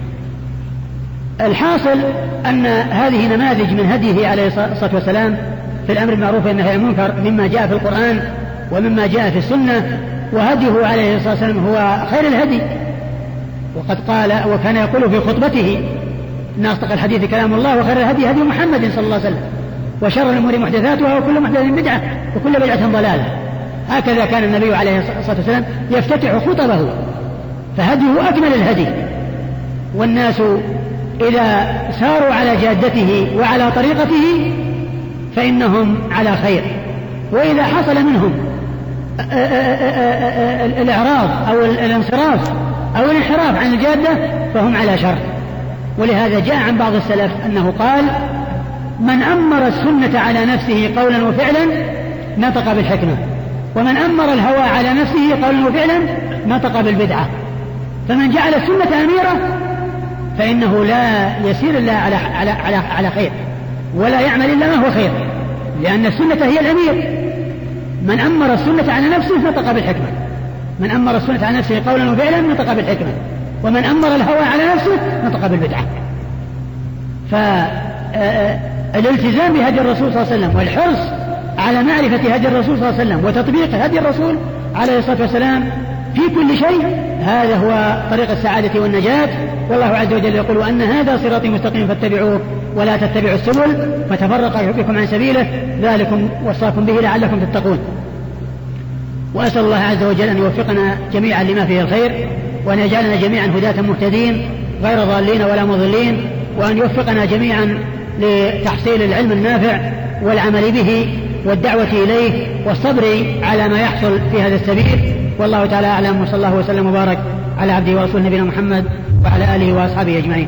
الحاصل أن هذه نماذج من هديه عليه الصلاة والسلام في الأمر بالمعروف والنهي عن المنكر مما جاء في القرآن ومما جاء في السنة، وهديه عليه الصلاة والسلام هو خير الهدي. وقد قال وكان يقول في خطبته: إن أصدق الحديث كلام الله، وخير الهدي هدي محمد صلى الله عليه وسلم، وشر الأمور محدثاتها، وكل محدثة بدعة، وكل بدعة ضلالة. هكذا كان النبي عليه الصلاة والسلام يفتتح خطبه، فهديه أكمل الهدي. والناس إذا ساروا على جادته وعلى طريقته فإنهم على خير، وإذا حصل منهم الإعراض أو الانصراف أو الانحراف عن الجادة فهم على شر. ولهذا جاء عن بعض السلف أنه قال: من أمر السنة على نفسه قولا وفعلا نطق بالحكمة، ومن أمر الهوى على نفسه قولا وفعلا نطق بالبدعة. فمن جعل السنة أميرة فإنه لا يسير إلا على خير، ولا يعمل إلا ما هو خير، لأن السنة هي الأمير. من أمر السنة على نفسه نطق بالحكمة، من أمر السنة على نفسه قولا وفعلا نطق بالحكمة، ومن أمر الهوى على نفسه نطق بالبدعة. فالالتزام بهدي الرسول صلى الله عليه وسلم والحرص على معرفة هدي الرسول صلى الله عليه وسلم وتطبيق هدي الرسول عليه الصلاة والسلام في كل شيء، هذا هو طريق السعادة والنجاة. والله عز وجل يقول: وأن هذا صراطي مستقيم فاتبعوه ولا تتبعوا السبل فتفرق بكم عن سبيله ذلكم وصاكم به لعلكم تتقون. وأسأل الله عز وجل أن يوفقنا جميعا لما فيه الخير، وأن يجعلنا جميعا هداة مهتدين غير ضالين ولا مضلين، وأن يوفقنا جميعا لتحصيل العلم النافع والعمل به والدعوة إليه والصبر على ما يحصل في هذا السبيل. والله تعالى أعلم، وصلى الله وسلم وبارك على عبده ورسوله نبينا محمد وعلى آله وأصحابه أجمعين.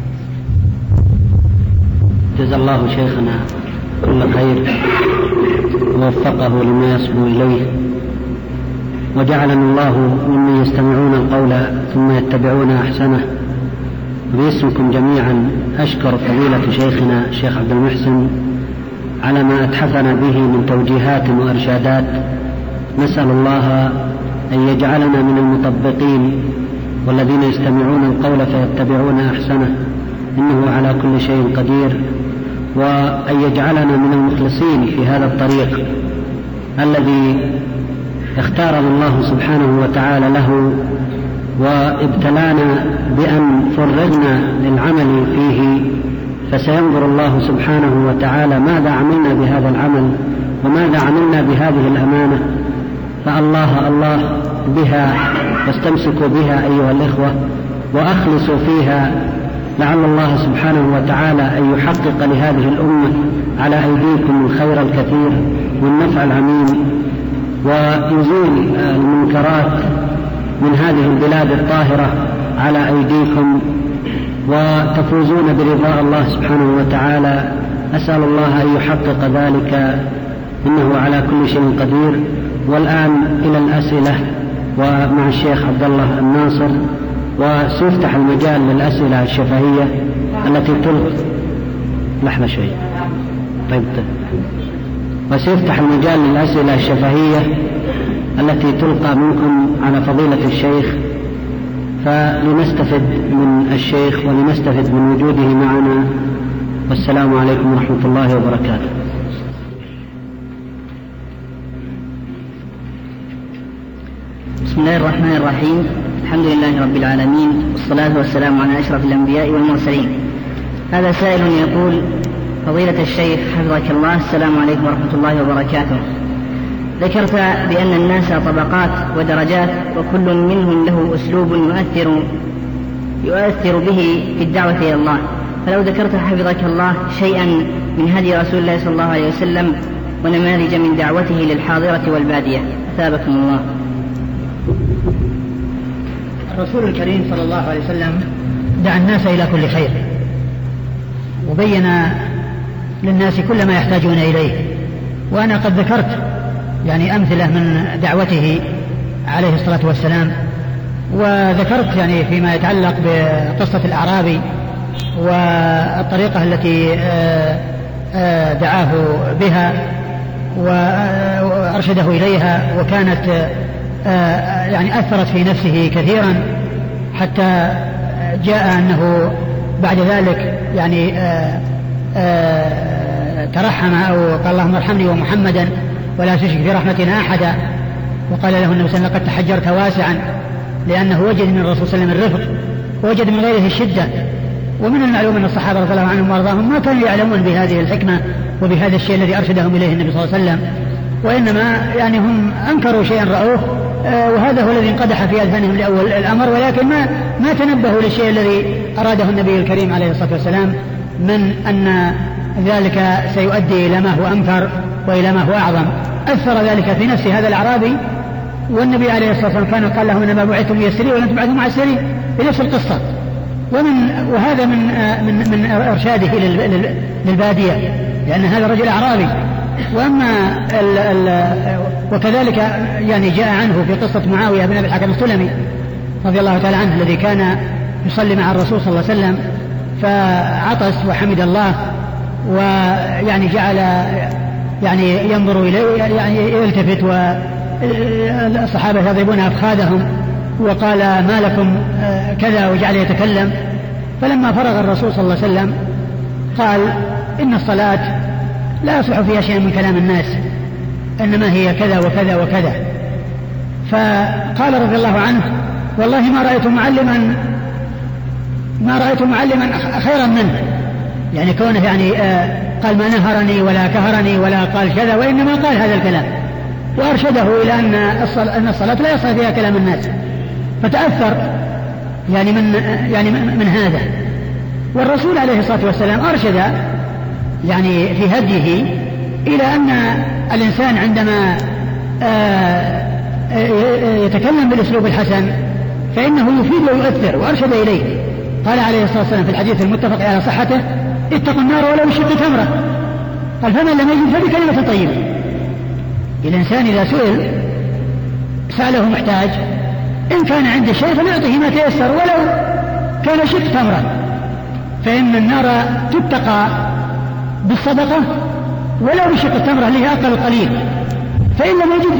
جزا الله شيخنا كل خير ووفقه لما يصبو إليه، وجعلنا الله ممن يستمعون القول ثم يتبعون أحسنه. باسمكم جميعا أشكر فضيلة شيخنا الشيخ عبد المحسن على ما أتحفنا به من توجيهات وإرشادات. نسأل الله أن يجعلنا من المطبقين والذين يستمعون القول فيتبعون أحسنه، إنه على كل شيء قدير، وأن يجعلنا من المخلصين في هذا الطريق الذي اختاره الله سبحانه وتعالى له، وابتلانا بأن فرغنا للعمل فيه، فسينظر الله سبحانه وتعالى ماذا عملنا بهذا العمل وماذا عملنا بهذه الأمانة. فالله الله بها، واستمسكوا بها أيها الإخوة وأخلصوا فيها، لعل الله سبحانه وتعالى أن يحقق لهذه الأمة على أيديكم الخير الكثير والنفع العميم، ويزول المنكرات من هذه البلاد الطاهرة على أيديكم، وتفوزون برضاء الله سبحانه وتعالى. أسأل الله أن يحقق ذلك، إنه على كل شيء قدير. والآن إلى الأسئلة، ومع الشيخ عبد الله الناصر، وسيفتح المجال للأسئلة الشفهية التي تلقى لحظة شوي. طيب. وسيفتح المجال للأسئلة الشفهية التي تلقى منكم على فضيلة الشيخ، فلنستفد من الشيخ ولنستفد من وجوده معنا. والسلام عليكم ورحمة الله وبركاته. بسم الله الرحمن الرحيم. الحمد لله رب العالمين، والصلاة والسلام على أشرف الأنبياء والمرسلين. هذا سائل يقول: فضيلة الشيخ حفظك الله، السلام عليكم ورحمة الله وبركاته. ذكرت بأن الناس طبقات ودرجات، وكل منهم له أسلوب يؤثر به في الدعوة إلى الله، فلو ذكرت حفظك الله شيئا من هدي رسول الله صلى الله عليه وسلم ونماذج من دعوته للحاضرة والبادية أثابكم الله. الرسول الكريم صلى الله عليه وسلم دعا الناس إلى كل خير، وبين للناس كل ما يحتاجون إليه. وأنا قد ذكرت أمثلة من دعوته عليه الصلاة والسلام، وذكرت فيما يتعلق بقصة الأعرابي والطريقة التي دعاه بها وأرشده إليها، وكانت أثرت في نفسه كثيرا، حتى جاء أنه بعد ذلك ترحم أو قال: اللهم ارحمني ومحمدا ولا تشرك في رحمتنا أحدا. وقال له النبي صلى الله عليه وسلم: لقد تحجرت واسعا، لأنه وجد من الرسول صلى الله عليه وسلم الرفق، ووجد من غيره الشدة. ومن المعلوم أن الصحابة رضي الله عنهم وارضاهم ما كانوا يعلمون بهذه الحكمة وبهذا الشيء الذي أرشدهم إليه النبي صلى الله عليه وسلم، وإنما هم أنكروا شيئا رأوه، وهذا هو الذي انقدح في أذهانهم لأول الأمر، ولكن ما تنبهوا للشيء الذي أراده النبي الكريم عليه الصلاة والسلام من أن ذلك سيؤدي إلى ما هو أنكر وإلى ما هو أعظم. أثر ذلك في نفس هذا الأعرابي، والنبي عليه الصلاة والسلام كان قال لهم إنما بعثتم ميسرين ولم تبعثوا معسرين بنفس القصة. وهذا من إرشاده للبادية، لأن هذا رجل أعرابي. وكذلك يعني جاء عنه في قصة معاوية بن أبي الحكم السلمي رضي الله تعالى عنه الذي كان يصلي مع الرسول صلى الله عليه وسلم فعطس وحمد الله، ويعني جعل يعني ينظر إليه يعني يلتفت، والصحابة يضربون أفخاذهم، وقال ما لكم كذا، وجعل يتكلم. فلما فرغ الرسول صلى الله عليه وسلم قال إن الصلاة لا يصلح فيها شيء من كلام الناس، إنما هي كذا وكذا وكذا. فقال رضي الله عنه والله ما رأيت معلما خيرا منه، يعني كونه يعني قال ما نهرني ولا كهرني ولا قال كذا، وإنما قال هذا الكلام، وأرشده إلى أن الصلاة لا يصلح فيها كلام الناس. فتأثر يعني من هذا. والرسول عليه الصلاة والسلام أرشد يعني في هديه إلى أن الإنسان عندما يتكلم بالأسلوب الحسن فإنه يفيد ويؤثر، وأرشد إليه. قال عليه الصلاة والسلام في الحديث المتفق على صحته اتقوا النار ولو بشق تمرة. قال فمن لم يجد فبكلمة طيبة. الإنسان إذا سأله محتاج إن كان عنده شيء فنعطيه ما تيسر ولو كان شق تمرة، فإن النار تتقى بالصدقة ولو بشق التمرة اللي هي أقل القليل. فإن لم يجد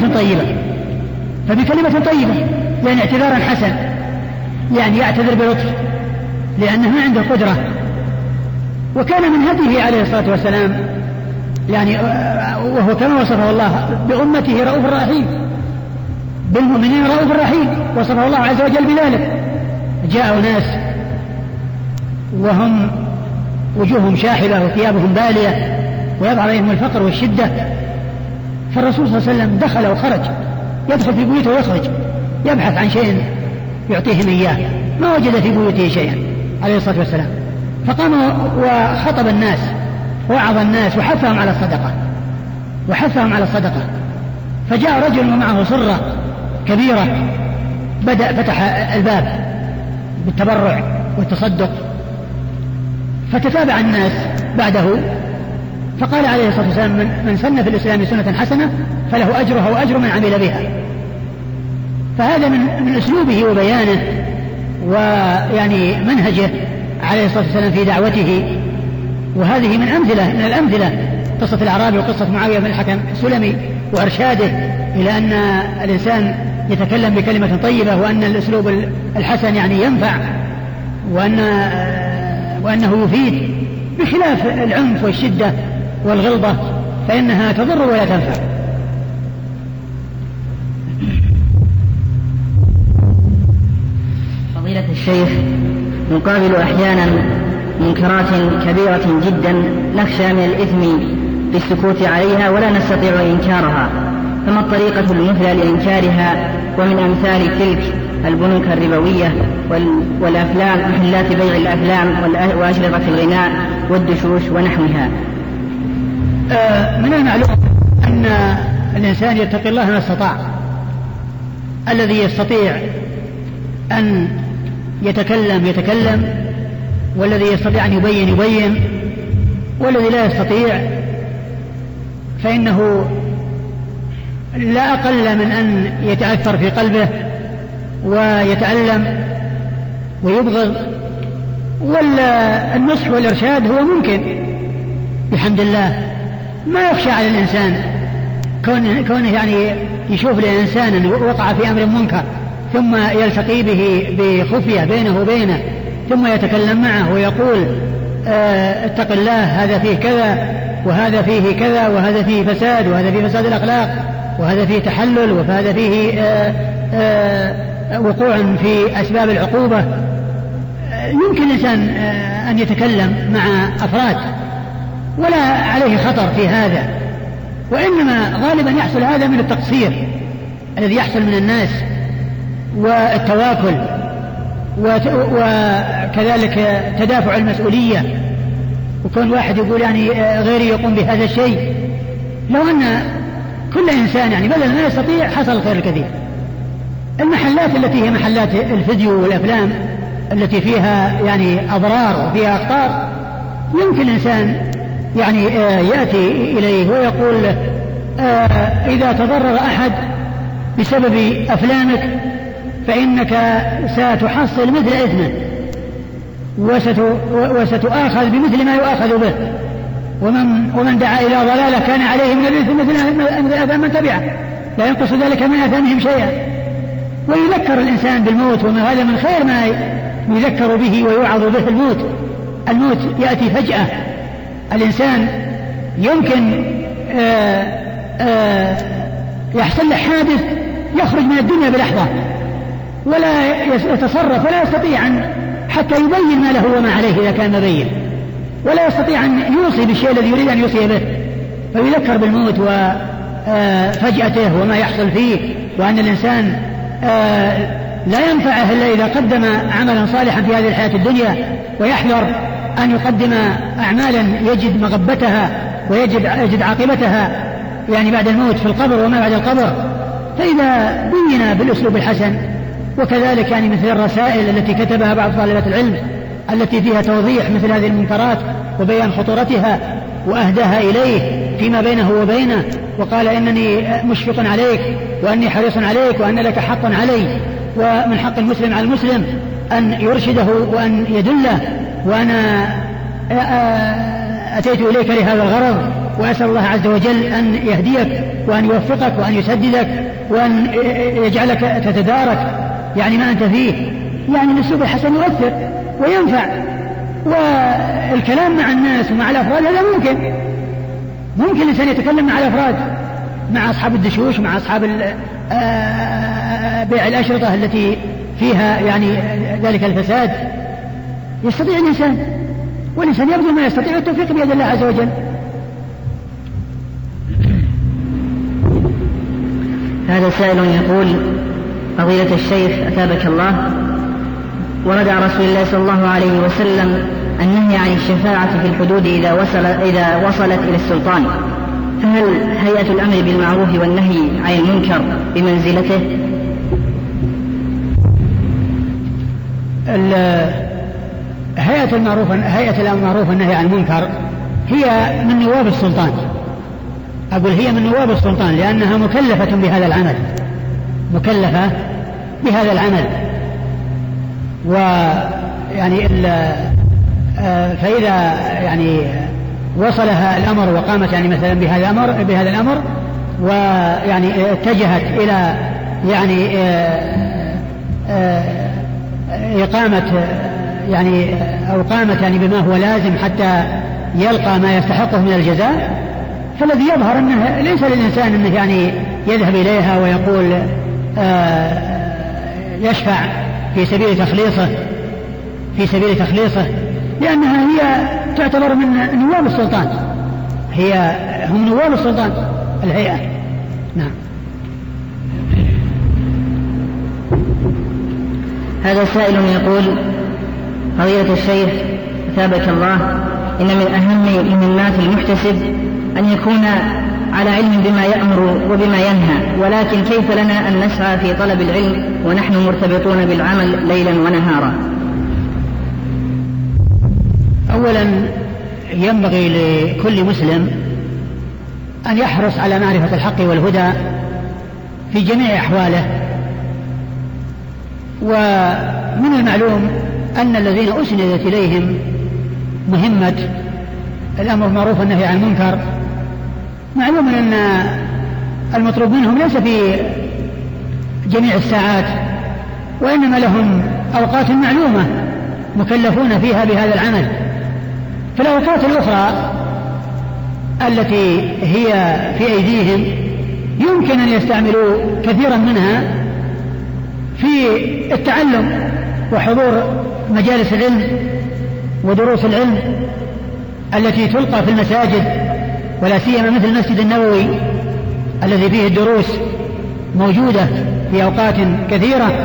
فبكلمة طيبة يعني اعتذارا حسن، يعني يعتذر بلطف لأنه ما عنده قدرة. وكان من هديه عليه الصلاة والسلام يعني وهو كما وصفه الله بأمته رؤوف رحيم، بالمؤمنين رؤوف رحيم، وصفه الله عز وجل بذلك. جاءوا ناس وهم وجوههم شاحبة وثيابهم بالية ويظهر عليهم الفقر والشدة، فالرسول صلى الله عليه وسلم دخل وخرج، يدخل في بيوته ويخرج يبحث عن شيء يعطيهم إياه، ما وجد في بيوته شيئا عليه الصلاة والسلام. فقام وخطب الناس ووعظ الناس وحثهم على الصدقة. فجاء رجل ومعه صرة كبيرة، فتح الباب بالتبرع والتصدق، فتتابع الناس بعده. فقال عليه الصلاة والسلام من سن في الإسلام سنة حسنة فله أجرها وأجر من عمل بها. فهذا من أسلوبه وبيانه ويعني منهجه عليه الصلاة والسلام في دعوته. وهذه من الأمثلة قصة الأعرابي وقصة معاوية بن الحكم السلمي، وإرشاده إلى أن الإنسان يتكلم بكلمة طيبة، وأن الأسلوب الحسن يعني ينفع، وأنه يفيد، بخلاف العنف والشدة والغلظة فإنها تضر ولا تنفع. فضيلة الشيخ، نقابل أحيانا منكرات كبيرة جدا نخشى من الإثم بالسكوت عليها ولا نستطيع إنكارها، فما الطريقة المثلى لإنكارها؟ ومن أمثال تلك البنوك الربوية والأفلام، محلات بيع الأفلام وأشرطة الغناء والدشوش ونحوها. من المعلوم أن الإنسان يتقي الله ما استطاع. الذي يستطيع أن يتكلم، والذي يستطيع أن يبين، والذي لا يستطيع فإنه لا أقل من أن يتأثر في قلبه ويتألم ويبغض. والنصح والإرشاد هو ممكن بحمد الله، ما يخشى على الإنسان كونه يعني يشوف الإنسان وقع في أمر منكر ثم يلتقي به بخفية بينه وبينه، ثم يتكلم معه ويقول اتق الله، هذا فيه كذا وهذا فيه كذا وهذا فيه فساد وهذا فيه فساد الأخلاق وهذا فيه تحلل وهذا فيه وقوع في أسباب العقوبة. يمكن الإنسان أن يتكلم مع أفراد ولا عليه خطر في هذا، وإنما غالبا يحصل هذا من التقصير الذي يحصل من الناس والتواكل، وكذلك تدافع المسؤولية، وكون واحد يقول يعني غيري يقوم بهذا الشيء لو أن كل إنسان يعني بدل ما يستطيع حصل الخير الكثير. المحلات التي هي محلات الفيديو والأفلام التي فيها يعني أضرار وفيها أخطار، يمكن الإنسان يعني يأتي إليه ويقول إذا تضرر أحد بسبب أفلامك فإنك ستحصل مثل إثمه وستؤاخذ بمثل ما يؤاخذ به، ومن دعا إلى ضلالة كان عليه من الإثم مثل أثام من تبعه لا ينقص ذلك من أثامهم شيئا. ويذكر الإنسان بالموت، وما هذا من خير ما يذكر به ويوعظ به الموت يأتي فجأة. الإنسان يمكن يحصل له حادث يخرج من الدنيا بلحظة ولا يتصرف ولا يستطيع أن حتى يبين ما له وما عليه إذا كان مبين، ولا يستطيع أن يوصي بالشيء الذي يريد أن يوصي به، فيذكر بالموت وفجأته وما يحصل فيه، وأن الإنسان لا ينفعه إلا إذا قدم عملا صالحا في هذه الحياة الدنيا، ويحذر أن يقدم أعمالا يجد مغبتها ويجد عاقبتها يعني بعد الموت في القبر وما بعد القبر. فإذا بينا بالأسلوب الحسن، وكذلك يعني مثل الرسائل التي كتبها بعض طالبات العلم التي فيها توضيح مثل هذه المنكرات وبيان خطورتها، وأهداها إليه فيما بينه وبينه، وقال إنني مشفق عليك وأني حريص عليك وأن لك حق علي، ومن حق المسلم على المسلم أن يرشده وأن يدله، وأنا أتيت إليك لهذا الغرض، وأسأل الله عز وجل أن يهديك وأن يوفقك وأن يسددك وأن يجعلك تتدارك يعني ما أنت فيه. يعني الأسلوب الحسن يؤثر وينفع، والكلام مع الناس ومع الأفراد هذا ممكن الإنسان يتكلم مع الأفراد، مع أصحاب الدشوش، مع أصحاب بيع الأشرطة التي فيها يعني ذلك الفساد، يستطيع الإنسان، والإنسان يبذل ما يستطيع التوفيق بيد الله عز وجل. هذا سائل يقول: فضيلة الشيخ أثابك الله، ورد عن رسول الله صلى الله عليه وسلم النهي عن الشفاعة في الحدود إذا وصلت إلى السلطان، فهل هيئة الأمر بالمعروف والنهي عن المنكر بمنزلته؟ هيئة الأمر بالمعروف والنهي عن المنكر هي من نواب السلطان. أقول هي من نواب السلطان لأنها مكلفة بهذا العمل، ويعني فإذا يعني وصلها الأمر وقامت يعني مثلا بهذا الأمر ويعني اتجهت إلى يعني إقامة يعني أو قامت يعني بما هو لازم حتى يلقى ما يستحقه من الجزاء، فالذي يظهر أنه ليس للإنسان أنه يعني يذهب إليها ويقول يشفع في سبيل تخليصه، لأنها هي تعتبر من نواب السلطان، هم نواب السلطان الهيئة. نعم. هذا سائل يقول: فضيلة الشيخ أثابك الله، إن من أهم مهمات المحتسب أن يكون على علم بما يأمر وبما ينهى، ولكن كيف لنا أن نسعى في طلب العلم ونحن مرتبطون بالعمل ليلا ونهارا؟ أولا ينبغي لكل مسلم أن يحرص على معرفة الحق والهدى في جميع أحواله، ومن المعلوم أن الذين أسندت إليهم مهمة الأمر بالمعروف والنهي عن المنكر معلوم أن المطلوب منهم ليس في جميع الساعات، وإنما لهم أوقات معلومة مكلفون فيها بهذا العمل. في الأوقات الأخرى التي هي في أيديهم يمكن أن يستعملوا كثيرا منها في التعلم وحضور مجالس العلم ودروس العلم التي تلقى في المساجد، ولا سيما مثل المسجد النبوي الذي فيه الدروس موجودة في أوقات كثيرة.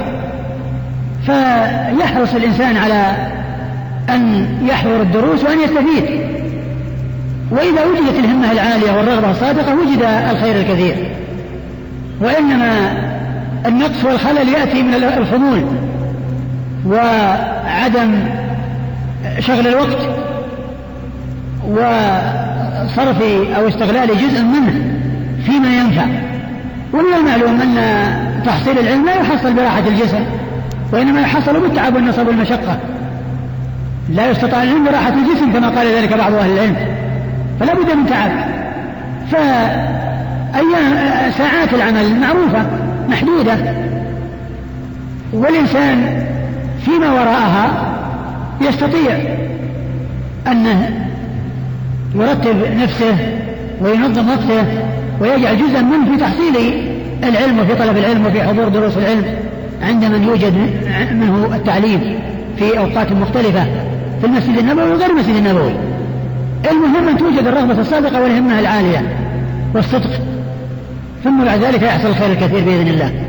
فيحرص الإنسان على أن يحضر الدروس وأن يستفيد، وإذا وجدت الهمة العالية والرغبة الصادقة وجد الخير الكثير. وإنما النقص والخلل يأتي من الخمول وعدم شغل الوقت وصرف أو استغلال جزء منه فيما ينفع. ومن المعلوم أن تحصيل العلم لا يحصل براحة الجسم، وإنما يحصل بالتعب والنصب والمشقة. لا يستطاع العلم براحة الجسم كما قال ذلك بعض أهل العلم، فلا بد من تعب. ساعات العمل معروفة محدودة، والإنسان فيما وراءها يستطيع أنه يرتب نفسه وينظم وقته ويجعل جزءا منه في تحصيل العلم وفي طلب العلم وفي حضور دروس العلم عند من يوجد منه التعليم في أوقات مختلفة في المسجد النبوي وغير المسجد النبوي. المهم أن توجد الرغبة الصادقة والهمة العالية والصدق، ثم بعد ذلك يحصل الخير الكثير بإذن الله.